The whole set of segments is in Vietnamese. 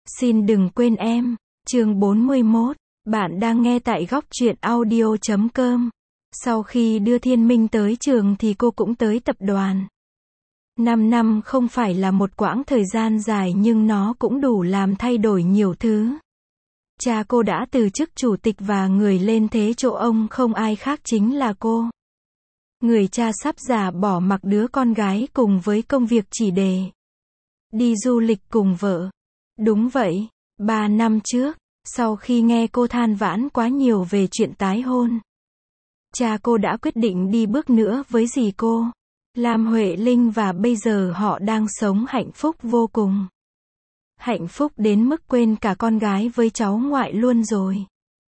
Xin đừng quên em. Chương 41. Bạn đang nghe tại góc truyện audio.com. Sau khi đưa Thiên Minh tới trường thì cô cũng tới tập đoàn. 5 năm không phải là một quãng thời gian dài nhưng nó cũng đủ làm thay đổi nhiều thứ. Cha cô đã từ chức chủ tịch và người lên thế chỗ ông không ai khác chính là cô. Người cha sắp già bỏ mặc đứa con gái cùng với công việc chỉ để đi du lịch cùng vợ. Đúng vậy, 3 năm trước, sau khi nghe cô than vãn quá nhiều về chuyện tái hôn, cha cô đã quyết định đi bước nữa với dì cô, Lam Huệ Linh, và bây giờ họ đang sống hạnh phúc vô cùng. Hạnh phúc đến mức quên cả con gái với cháu ngoại luôn rồi.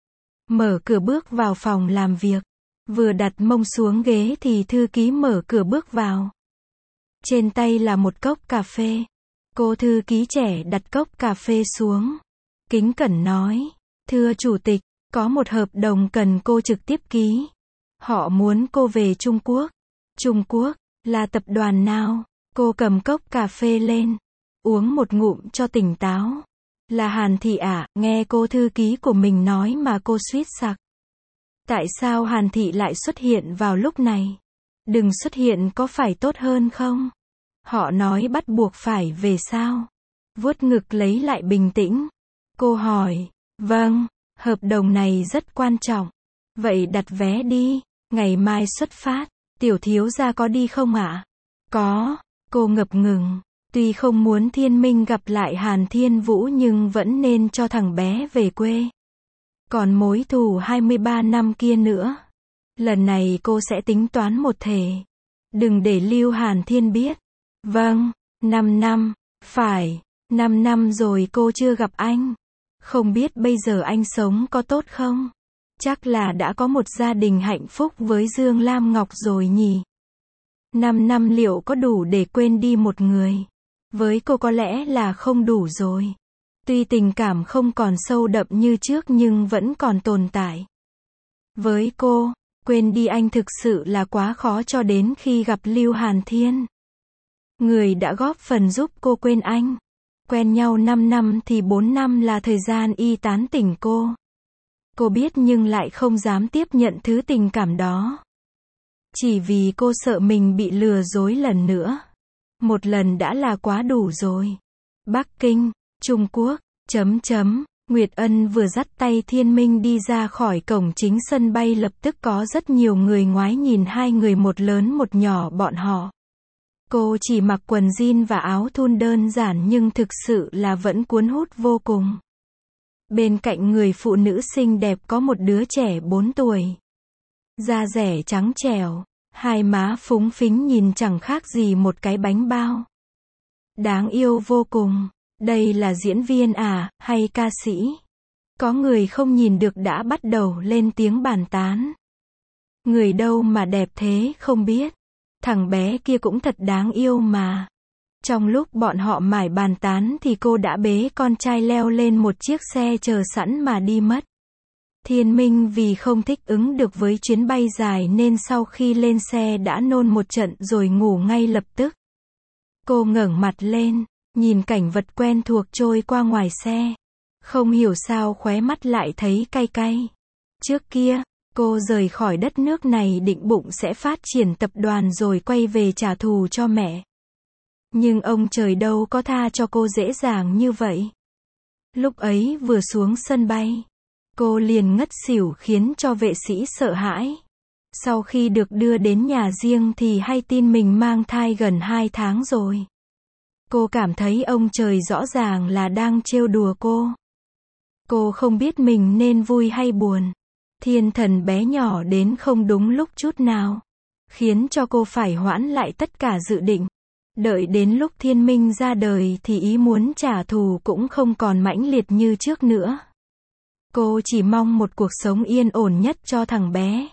Mở cửa bước vào phòng làm việc, vừa đặt mông xuống ghế thì thư ký mở cửa bước vào. Trên tay là một cốc cà phê. Cô thư ký trẻ đặt cốc cà phê xuống, kính cẩn nói, thưa chủ tịch, có một hợp đồng cần cô trực tiếp ký. Họ muốn cô về Trung Quốc. Trung Quốc, là tập đoàn nào? Cô cầm cốc cà phê lên, uống một ngụm cho tỉnh táo. Là Hàn Thị ạ, nghe cô thư ký của mình nói mà cô suýt sặc. Tại sao Hàn Thị lại xuất hiện vào lúc này? Đừng xuất hiện có phải tốt hơn không? Họ nói bắt buộc phải về sao? Vuốt ngực lấy lại bình tĩnh. Cô hỏi, vâng, hợp đồng này rất quan trọng. Vậy đặt vé đi, ngày mai xuất phát. Tiểu thiếu gia có đi không ạ? Có, cô ngập ngừng. Tuy không muốn Thiên Minh gặp lại Hàn Thiên Vũ nhưng vẫn nên cho thằng bé về quê. Còn mối thù 23 năm kia nữa. Lần này cô sẽ tính toán một thể. Đừng để Lưu Hàn Thiên biết. Vâng, 5 năm, phải, 5 năm rồi cô chưa gặp anh. Không biết bây giờ anh sống có tốt không? Chắc là đã có một gia đình hạnh phúc với Dương Lam Ngọc rồi nhỉ? 5 năm liệu có đủ để quên đi một người? Với cô có lẽ là không đủ rồi. Tuy tình cảm không còn sâu đậm như trước nhưng vẫn còn tồn tại. Với cô, quên đi anh thực sự là quá khó cho đến khi gặp Lưu Hàn Thiên. Người đã góp phần giúp cô quên anh. Quen nhau 5 năm thì 4 năm là thời gian y tán tỉnh cô. Cô biết nhưng lại không dám tiếp nhận thứ tình cảm đó. Chỉ vì cô sợ mình bị lừa dối lần nữa. Một lần đã là quá đủ rồi. Bắc Kinh, Trung Quốc, Nguyệt Ân vừa dắt tay Thiên Minh đi ra khỏi cổng chính sân bay lập tức có rất nhiều người ngoái nhìn hai người một lớn một nhỏ bọn họ. Cô chỉ mặc quần jean và áo thun đơn giản nhưng thực sự là vẫn cuốn hút vô cùng. Bên cạnh người phụ nữ xinh đẹp có một đứa trẻ 4 tuổi. Da dẻ trắng trẻo, hai má phúng phính nhìn chẳng khác gì một cái bánh bao. Đáng yêu vô cùng. Đây là diễn viên à, hay ca sĩ? Có người không nhìn được đã bắt đầu lên tiếng bàn tán. Người đâu mà đẹp thế không biết. Thằng bé kia cũng thật đáng yêu mà. Trong lúc bọn họ mải bàn tán thì cô đã bế con trai leo lên một chiếc xe chờ sẵn mà đi mất. Thiên Minh vì không thích ứng được với chuyến bay dài nên sau khi lên xe đã nôn một trận rồi ngủ ngay lập tức. Cô ngẩng mặt lên, nhìn cảnh vật quen thuộc trôi qua ngoài xe. Không hiểu sao khóe mắt lại thấy cay cay. Trước kia, cô rời khỏi đất nước này định bụng sẽ phát triển tập đoàn rồi quay về trả thù cho mẹ. Nhưng ông trời đâu có tha cho cô dễ dàng như vậy. Lúc ấy vừa xuống sân bay, cô liền ngất xỉu khiến cho vệ sĩ sợ hãi. Sau khi được đưa đến nhà riêng thì hay tin mình mang thai gần 2 tháng rồi. Cô cảm thấy ông trời rõ ràng là đang trêu đùa cô. Cô không biết mình nên vui hay buồn. Thiên thần bé nhỏ đến không đúng lúc chút nào, khiến cho cô phải hoãn lại tất cả dự định. Đợi đến lúc Thiên Minh ra đời thì ý muốn trả thù cũng không còn mãnh liệt như trước nữa. Cô chỉ mong một cuộc sống yên ổn nhất cho thằng bé.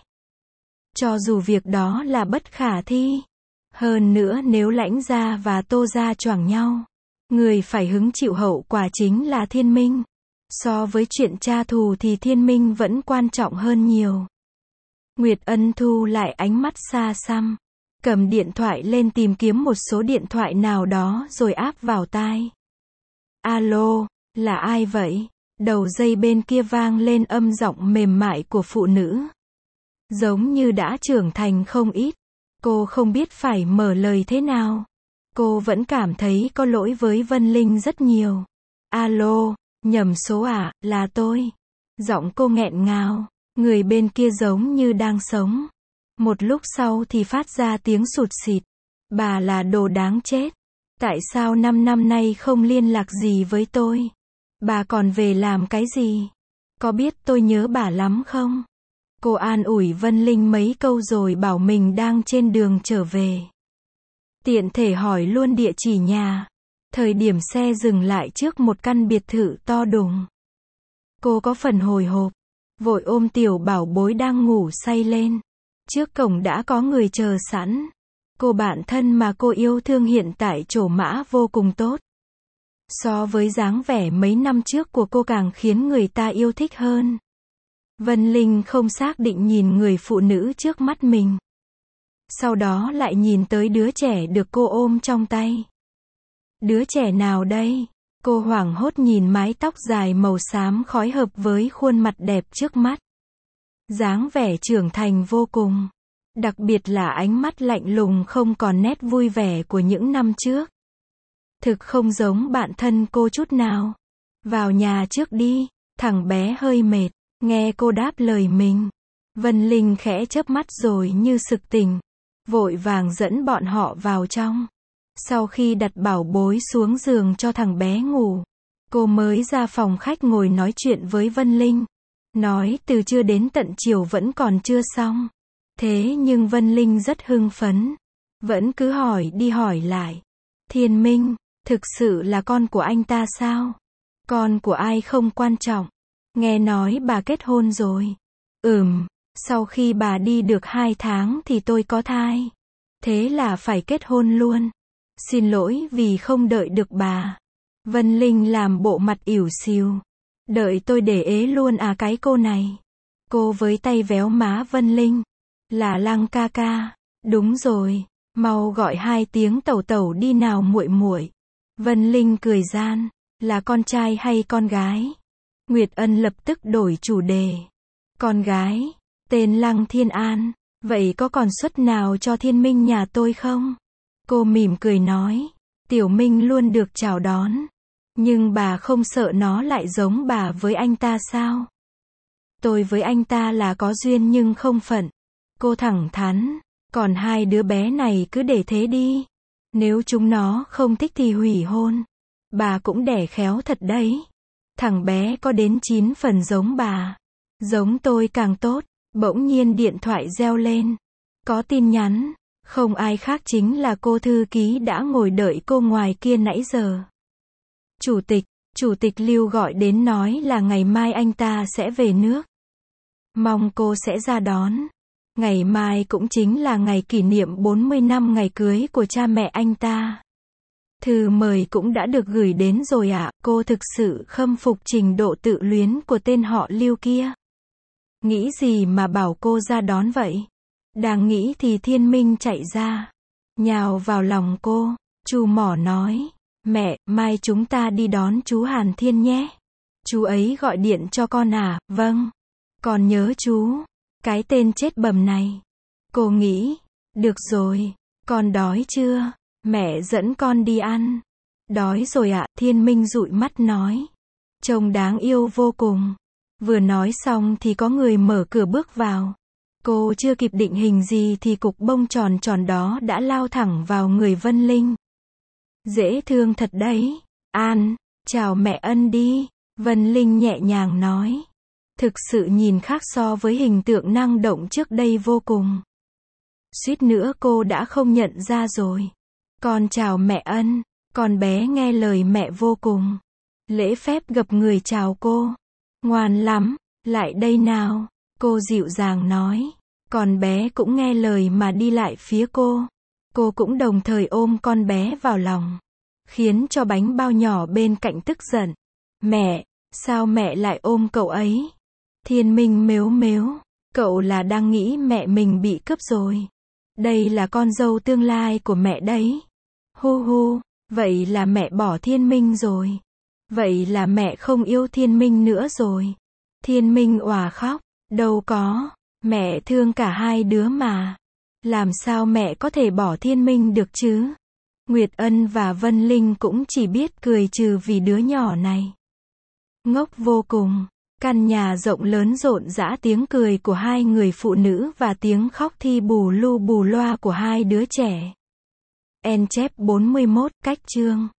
Cho dù việc đó là bất khả thi. Hơn nữa nếu Lãnh gia và Tô gia choảng nhau, người phải hứng chịu hậu quả chính là Thiên Minh. So với chuyện trả thù thì Thiên Minh vẫn quan trọng hơn nhiều. Nguyệt Ân thu lại ánh mắt xa xăm, cầm điện thoại lên tìm kiếm một số điện thoại nào đó rồi áp vào tai. Alo, Là ai vậy? Đầu dây bên kia vang lên âm giọng mềm mại của phụ nữ. Giống như đã trưởng thành không ít. Cô không biết phải mở lời thế nào. Cô vẫn cảm thấy có lỗi với Vân Linh rất nhiều. Alo, nhầm số à, là tôi. Giọng cô nghẹn ngào. Người bên kia giống như đang sống. Một lúc sau thì phát ra tiếng sụt sịt. Bà là đồ đáng chết. Tại sao 5 năm nay không liên lạc gì với tôi? Bà còn về làm cái gì? Có biết tôi nhớ bà lắm không? Cô an ủi Vân Linh mấy câu rồi bảo mình đang trên đường trở về. Tiện thể hỏi luôn địa chỉ nhà. Thời điểm xe dừng lại trước một căn biệt thự to đùng. Cô có phần hồi hộp. Vội ôm tiểu bảo bối đang ngủ say lên. Trước cổng đã có người chờ sẵn. Cô bạn thân mà cô yêu thương hiện tại trổ mã vô cùng tốt. So với dáng vẻ mấy năm trước của cô càng khiến người ta yêu thích hơn. Vân Linh không xác định nhìn người phụ nữ trước mắt mình. Sau đó lại nhìn tới đứa trẻ được cô ôm trong tay. Đứa trẻ nào đây? Cô hoảng hốt nhìn mái tóc dài màu xám khói hợp với khuôn mặt đẹp trước mắt. Dáng vẻ trưởng thành vô cùng. Đặc biệt là ánh mắt lạnh lùng không còn nét vui vẻ của những năm trước. Thực không giống bạn thân cô chút nào. Vào nhà trước đi, thằng bé hơi mệt. Nghe cô đáp lời mình. Vân Linh khẽ chớp mắt rồi như sực tỉnh. Vội vàng dẫn bọn họ vào trong. Sau khi đặt bảo bối xuống giường cho thằng bé ngủ, cô mới ra phòng khách ngồi nói chuyện với Vân Linh. Nói từ trưa đến tận chiều vẫn còn chưa xong. Thế nhưng Vân Linh rất hưng phấn. Vẫn cứ hỏi đi hỏi lại. Thiên Minh, thực sự là con của anh ta sao? Con của ai không quan trọng. Nghe nói bà kết hôn rồi. Sau khi bà đi được 2 tháng thì tôi có thai. Thế là phải kết hôn luôn. Xin lỗi vì không đợi được bà. Vân Linh làm bộ mặt ỉu xìu. Đợi tôi để ế luôn à cái cô này. Cô với tay véo má Vân Linh. Là Lăng ca ca. Đúng rồi, mau gọi 2 tiếng tẩu tẩu đi nào muội muội. Vân Linh cười gian. Là con trai hay con gái? Nguyệt Ân lập tức đổi chủ đề. Con gái, tên Lăng Thiên An. Vậy có còn suất nào cho Thiên Minh nhà tôi không? Cô mỉm cười nói. Tiểu Minh luôn được chào đón. Nhưng bà không sợ nó lại giống bà với anh ta sao? Tôi với anh ta là có duyên nhưng không phận. Cô thẳng thắn. Còn 2 đứa bé này cứ để thế đi. Nếu chúng nó không thích thì hủy hôn. Bà cũng đẻ khéo thật đấy. Thằng bé có đến 9 phần giống bà. Giống tôi càng tốt. Bỗng nhiên điện thoại reo lên. Có tin nhắn. Không ai khác chính là cô thư ký đã ngồi đợi cô ngoài kia nãy giờ. Chủ tịch Lưu gọi đến nói là ngày mai anh ta sẽ về nước. Mong cô sẽ ra đón. Ngày mai cũng chính là ngày kỷ niệm 40 năm ngày cưới của cha mẹ anh ta. Thư mời cũng đã được gửi đến rồi ạ. Cô thực sự khâm phục trình độ tự luyến của tên họ Lưu kia. Nghĩ gì mà bảo cô ra đón vậy? Đang nghĩ thì Thiên Minh chạy ra. Nhào vào lòng cô. Chu Mỏ nói. Mẹ, mai chúng ta đi đón chú Hàn Thiên nhé. Chú ấy gọi điện cho con à? Vâng. Con nhớ chú. Cái tên chết bầm này. Cô nghĩ. Được rồi. Con đói chưa? Mẹ dẫn con đi ăn. Đói rồi ạ, Thiên Minh dụi mắt nói. Trông đáng yêu vô cùng. Vừa nói xong thì có người mở cửa bước vào. Cô chưa kịp định hình gì thì cục bông tròn tròn đó đã lao thẳng vào người Vân Linh. Dễ thương thật đấy. An, chào mẹ Ân đi. Vân Linh nhẹ nhàng nói. Thực sự nhìn khác so với hình tượng năng động trước đây vô cùng. Suýt nữa cô đã không nhận ra rồi. Con chào mẹ Ân. Con bé nghe lời mẹ vô cùng. Lễ phép gập người chào cô. Ngoan lắm, lại đây nào. Cô dịu dàng nói. Con bé cũng nghe lời mà đi lại phía cô. Cô cũng đồng thời ôm con bé vào lòng. Khiến cho bánh bao nhỏ bên cạnh tức giận. Mẹ, sao mẹ lại ôm cậu ấy? Thiên Minh mếu mếu. Cậu là đang nghĩ mẹ mình bị cướp rồi. Đây là con dâu tương lai của mẹ đấy. Hu hu, vậy là mẹ bỏ Thiên Minh rồi. Vậy là mẹ không yêu Thiên Minh nữa rồi. Thiên Minh òa khóc. Đâu có, mẹ thương cả hai đứa mà. Làm sao mẹ có thể bỏ Thiên Minh được chứ? Nguyệt Ân và Vân Linh cũng chỉ biết cười trừ vì đứa nhỏ này. Ngốc vô cùng. Căn nhà rộng lớn rộn rã tiếng cười của hai người phụ nữ và tiếng khóc thi bù lu bù loa của hai đứa trẻ. En chép 41, cách chương